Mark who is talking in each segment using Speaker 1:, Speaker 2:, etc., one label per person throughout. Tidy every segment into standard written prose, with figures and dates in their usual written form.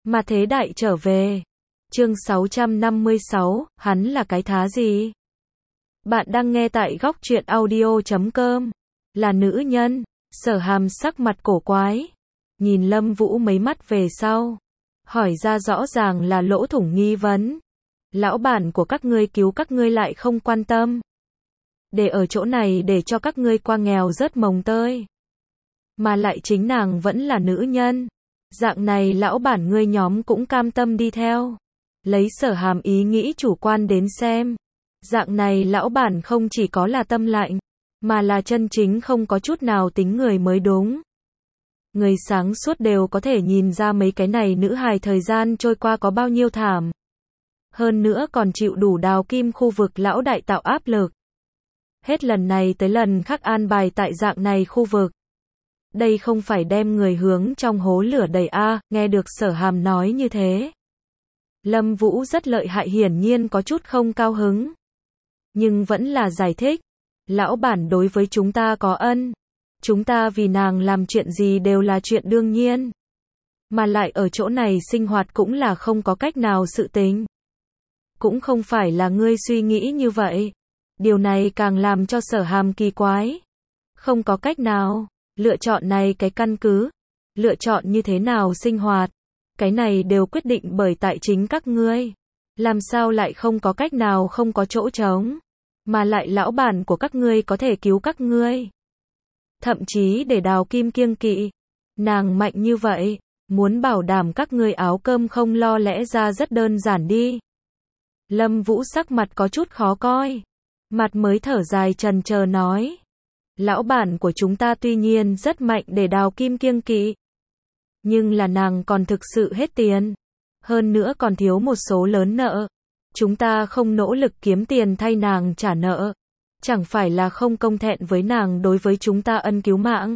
Speaker 1: Mà thế đại trở về. Chương 656, hắn là cái thá gì? Bạn đang nghe tại góc truyện audio.com. Là nữ nhân. Sở Hàm sắc mặt cổ quái. Nhìn Lâm Vũ mấy mắt về sau. Hỏi ra rõ ràng là lỗ thủng nghi vấn. Lão bản của các ngươi cứu các ngươi lại không quan tâm. Để ở chỗ này để cho các ngươi qua nghèo rớt mồng tơi. Mà lại chính nàng vẫn là nữ nhân. Dạng này lão bản ngươi nhóm cũng cam tâm đi theo. Lấy Sở Hàm ý nghĩ chủ quan đến xem. Dạng này lão bản không chỉ có là tâm lạnh, mà là chân chính không có chút nào tính người mới đúng. Người sáng suốt đều có thể nhìn ra mấy cái này nữ hài thời gian trôi qua có bao nhiêu thảm. Hơn nữa còn chịu đủ Đào Kim khu vực lão đại tạo áp lực. Hết lần này tới lần khác an bài tại dạng này khu vực. Đây không phải đem người hướng trong hố lửa đầy a, nghe được Sở Hàm nói như thế. Lâm Vũ rất lợi hại, hiển nhiên có chút không cao hứng. Nhưng vẫn là giải thích. Lão bản đối với chúng ta có ân. Chúng ta vì nàng làm chuyện gì đều là chuyện đương nhiên. Mà lại ở chỗ này sinh hoạt cũng là không có cách nào sự tình. Cũng không phải là ngươi suy nghĩ như vậy. Điều này càng làm cho Sở Hàm kỳ quái. Không có cách nào. Lựa chọn này cái căn cứ. Lựa chọn như thế nào sinh hoạt. Cái này đều quyết định bởi tại chính các ngươi. Làm sao lại không có cách nào không có chỗ trống. Mà lại lão bản của các ngươi có thể cứu các ngươi. Thậm chí để Đào Kim kiêng kỵ. Nàng mạnh như vậy. Muốn bảo đảm các ngươi áo cơm không lo lẽ ra rất đơn giản đi. Lâm Vũ sắc mặt có chút khó coi. Mặt mới thở dài trần chờ nói. Lão bản của chúng ta tuy nhiên rất mạnh để Đào Kim kiêng kỵ. Nhưng là nàng còn thực sự hết tiền. Hơn nữa còn thiếu một số lớn nợ. Chúng ta không nỗ lực kiếm tiền thay nàng trả nợ. Chẳng phải là không công thẹn với nàng đối với chúng ta ân cứu mạng.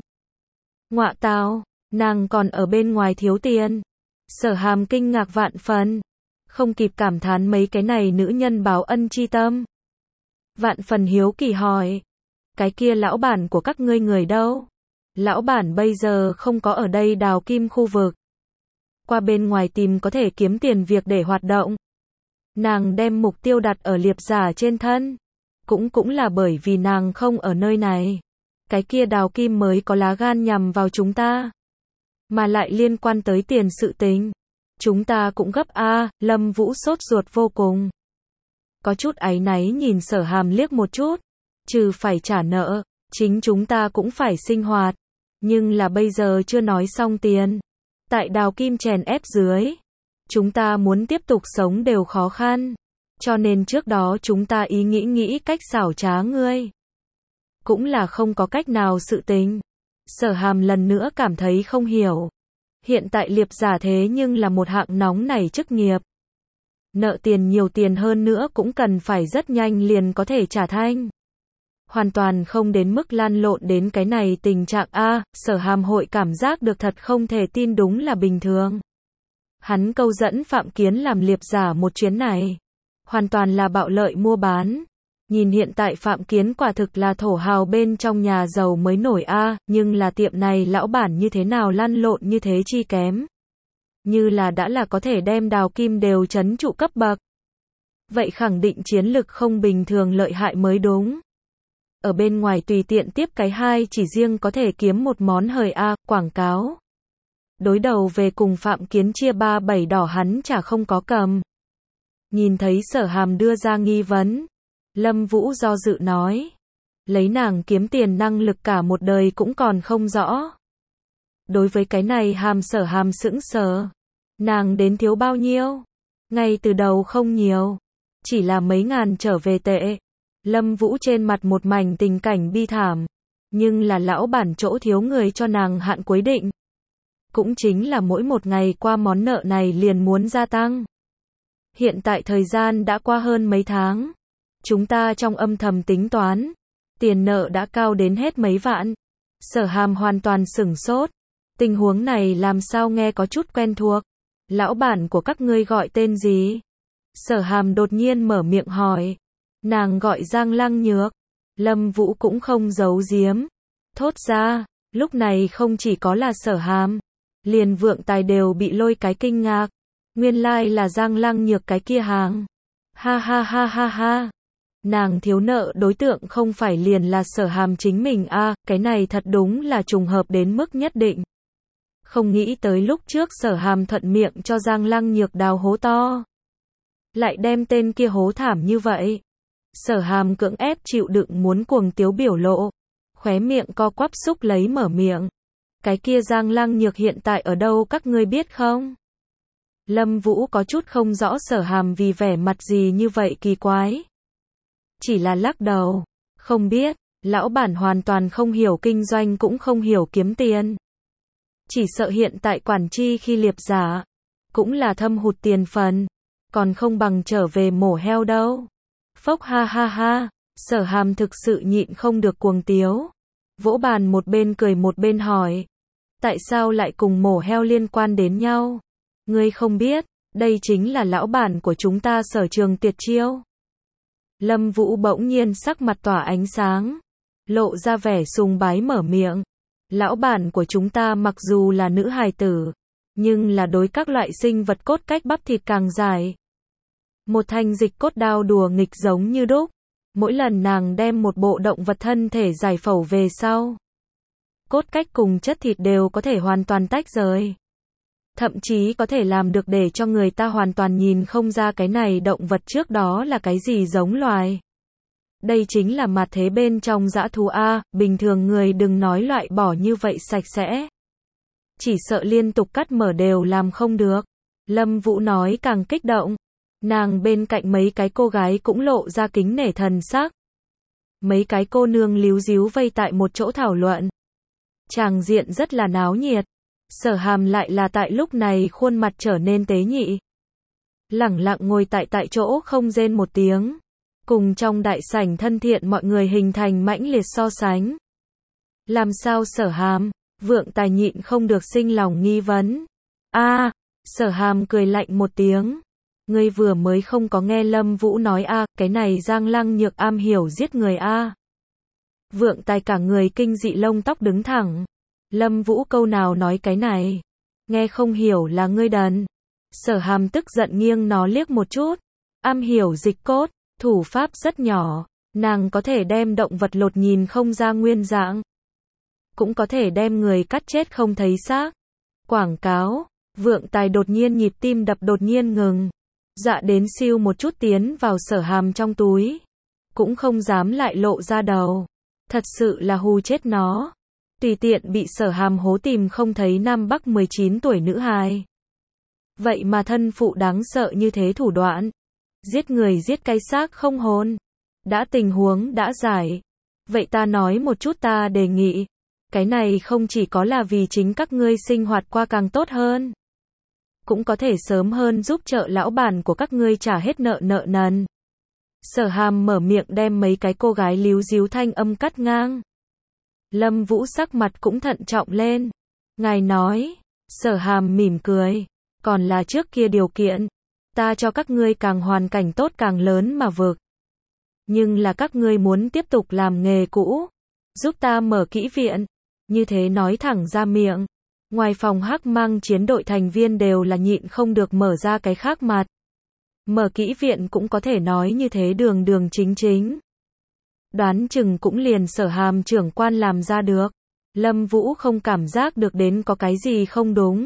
Speaker 1: Ngọa tào, nàng còn ở bên ngoài thiếu tiền. Sở Hàm kinh ngạc vạn phần. Không kịp cảm thán mấy cái này nữ nhân báo ân chi tâm. Vạn phần hiếu kỳ hỏi. Cái kia lão bản của các ngươi người đâu? Lão bản bây giờ không có ở đây Đào Kim khu vực. Qua bên ngoài tìm có thể kiếm tiền việc để hoạt động. Nàng đem mục tiêu đặt ở Liệp Giả trên thân. Cũng là bởi vì nàng không ở nơi này. Cái kia Đào Kim mới có lá gan nhằm vào chúng ta. Mà lại liên quan tới tiền sự tình. Chúng ta cũng gấp a. Lâm Vũ sốt ruột vô cùng. Có chút áy náy nhìn Sở Hàm liếc một chút. Trừ phải trả nợ, chính chúng ta cũng phải sinh hoạt. Nhưng là bây giờ chưa nói xong tiền. Tại Đào Kim chèn ép dưới. Chúng ta muốn tiếp tục sống đều khó khăn. Cho nên trước đó chúng ta nghĩ cách xảo trá ngươi. Cũng là không có cách nào sự tình. Sở Hàm lần nữa cảm thấy không hiểu. Hiện tại Liệp Giả thế nhưng là một hạng nóng nảy chức nghiệp. Nợ tiền nhiều tiền hơn nữa cũng cần phải rất nhanh liền có thể trả thanh. Hoàn toàn không đến mức lan lộn đến cái này tình trạng a. Sở Hàm hội cảm giác được thật không thể tin, đúng là bình thường. Hắn câu dẫn Phạm Kiến làm Liệp Giả một chuyến này. Hoàn toàn là bạo lợi mua bán. Nhìn hiện tại Phạm Kiến quả thực là thổ hào bên trong nhà giàu mới nổi a. Nhưng là tiệm này lão bản như thế nào lăn lộn như thế chi kém. Như là đã là có thể đem Đào Kim đều trấn trụ cấp bậc. Vậy khẳng định chiến lực không bình thường lợi hại mới đúng. Ở bên ngoài tùy tiện tiếp cái hai chỉ riêng có thể kiếm một món hời a. Quảng cáo. Đối đầu về cùng Phạm Kiến chia 3-7 đỏ hắn chả không có cầm. Nhìn thấy Sở Hàm đưa ra nghi vấn. Lâm Vũ do dự nói. Lấy nàng kiếm tiền năng lực cả một đời cũng còn không rõ. Đối với cái này Sở Hàm sững sờ. Nàng đến thiếu bao nhiêu? Ngay từ đầu không nhiều. Chỉ là mấy ngàn trở về tệ. Lâm Vũ trên mặt một mảnh tình cảnh bi thảm. Nhưng là lão bản chỗ thiếu người cho nàng hạn cuối định. Cũng chính là mỗi một ngày qua món nợ này liền muốn gia tăng. Hiện tại thời gian đã qua hơn mấy tháng. Chúng ta trong âm thầm tính toán. Tiền nợ đã cao đến hết mấy vạn. Sở Hàm hoàn toàn sửng sốt. Tình huống này làm sao nghe có chút quen thuộc. Lão bản của các ngươi gọi tên gì? Sở Hàm đột nhiên mở miệng hỏi. Nàng gọi Giang Lăng Nhược. Lâm Vũ cũng không giấu giếm. Thốt ra, lúc này không chỉ có là Sở Hàm. Liền Vượng Tài đều bị lôi cái kinh ngạc. Nguyên lai là Giang Lăng Nhược cái kia hàng. Ha ha ha ha ha. Nàng thiếu nợ đối tượng không phải liền là Sở Hàm chính mình a, cái này thật đúng là trùng hợp đến mức nhất định. Không nghĩ tới lúc trước Sở Hàm thuận miệng cho Giang Lăng Nhược đào hố to. Lại đem tên kia hố thảm như vậy. Sở Hàm cưỡng ép chịu đựng muốn cuồng tiếu biểu lộ. Khóe miệng co quắp xúc lấy mở miệng. Cái kia Giang Lăng Nhược hiện tại ở đâu các ngươi biết không? Lâm Vũ có chút không rõ Sở Hàm vì vẻ mặt gì như vậy kỳ quái. Chỉ là lắc đầu. Không biết, lão bản hoàn toàn không hiểu kinh doanh cũng không hiểu kiếm tiền. Chỉ sợ hiện tại quản chi khi liệp giả. Cũng là thâm hụt tiền phần. Còn không bằng trở về mổ heo đâu. Phốc ha ha ha. Sở Hàm thực sự nhịn không được cuồng tiếu. Vỗ bàn một bên cười một bên hỏi. Tại sao lại cùng mổ heo liên quan đến nhau? Ngươi không biết, đây chính là lão bản của chúng ta Sở Trường Tiệt Chiêu. Lâm Vũ bỗng nhiên sắc mặt tỏa ánh sáng. Lộ ra vẻ sùng bái mở miệng. Lão bản của chúng ta mặc dù là nữ hài tử. Nhưng là đối các loại sinh vật cốt cách bắp thịt càng dài. Một thanh dịch cốt đao đùa nghịch giống như đúc. Mỗi lần nàng đem một bộ động vật thân thể giải phẫu về sau. Cốt cách cùng chất thịt đều có thể hoàn toàn tách rời. Thậm chí có thể làm được để cho người ta hoàn toàn nhìn không ra cái này động vật trước đó là cái gì giống loài. Đây chính là mặt thế bên trong dã thú A, bình thường người đừng nói loại bỏ như vậy sạch sẽ. Chỉ sợ liên tục cắt mở đều làm không được. Lâm Vũ nói càng kích động. Nàng bên cạnh mấy cái cô gái cũng lộ ra kính nể thần sắc. Mấy cái cô nương líu díu vây tại một chỗ thảo luận. Tràng diện rất là náo nhiệt. Sở Hàm lại là tại lúc này khuôn mặt trở nên tế nhị. Lẳng lặng ngồi tại chỗ không rên một tiếng. Cùng trong đại sảnh thân thiện mọi người hình thành mãnh liệt so sánh. Làm sao Sở Hàm? Vượng Tài nhịn không được sinh lòng nghi vấn. A, Sở Hàm cười lạnh một tiếng. Ngươi vừa mới không có nghe Lâm Vũ nói a, cái này Giang Lăng Nhược am hiểu giết người a. Vượng Tài cả người kinh dị lông tóc đứng thẳng. Lâm Vũ câu nào nói cái này? Nghe không hiểu là ngươi đần. Sở Hàm tức giận nghiêng nó liếc một chút. Am hiểu dịch cốt, thủ pháp rất nhỏ. Nàng có thể đem động vật lột nhìn không ra nguyên dạng. Cũng có thể đem người cắt chết không thấy xác. Quảng cáo. Vượng Tài đột nhiên nhịp tim đập đột nhiên ngừng. Dạ đến siêu một chút tiến vào Sở Hàm trong túi. Cũng không dám lại lộ ra đầu. Thật sự là hù chết nó. Tùy tiện bị Sở Hàm hố tìm không thấy Nam Bắc 19 tuổi nữ hài. Vậy mà thân phụ đáng sợ như thế thủ đoạn. Giết người giết cái xác không hồn. Đã tình huống đã giải. Vậy ta nói một chút ta đề nghị. Cái này không chỉ có là vì chính các ngươi sinh hoạt qua càng tốt hơn. Cũng có thể sớm hơn giúp trợ lão bản của các ngươi trả hết nợ nần. Sở Hàm mở miệng đem mấy cái cô gái líu díu thanh âm cắt ngang. Lâm Vũ sắc mặt cũng thận trọng lên. Ngài nói. Sở Hàm mỉm cười. Còn là trước kia điều kiện. Ta cho các ngươi càng hoàn cảnh tốt càng lớn mà vực. Nhưng là các ngươi muốn tiếp tục làm nghề cũ. Giúp ta mở kỹ viện. Như thế nói thẳng ra miệng. Ngoài phòng Hắc Mang chiến đội thành viên đều là nhịn không được mở ra cái khác mặt. Mở kỹ viện cũng có thể nói như thế đường đường chính chính. Đoán chừng cũng liền Sở Hàm trưởng quan làm ra được. Lâm Vũ không cảm giác được đến có cái gì không đúng.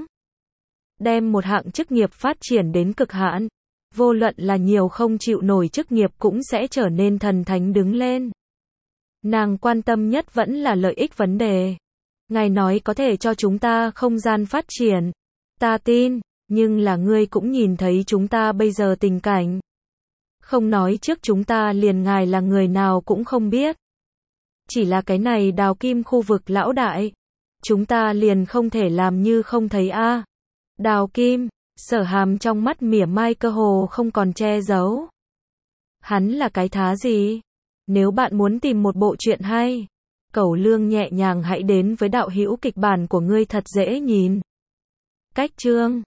Speaker 1: Đem một hạng chức nghiệp phát triển đến cực hạn. Vô luận là nhiều không chịu nổi chức nghiệp cũng sẽ trở nên thần thánh đứng lên. Nàng quan tâm nhất vẫn là lợi ích vấn đề. Ngài nói có thể cho chúng ta không gian phát triển. Ta tin, nhưng là ngươi cũng nhìn thấy chúng ta bây giờ tình cảnh. Không nói trước chúng ta liền ngài là người nào cũng không biết. Chỉ là cái này Đào Kim khu vực lão đại. Chúng ta liền không thể làm như không thấy a. Đào Kim, Sở Hàm trong mắt mỉa mai cơ hồ không còn che giấu. Hắn là cái thá gì? Nếu bạn muốn tìm một bộ truyện hay, Cẩu Lương nhẹ nhàng hãy đến với đạo hữu kịch bản của ngươi thật dễ nhìn. Cách chương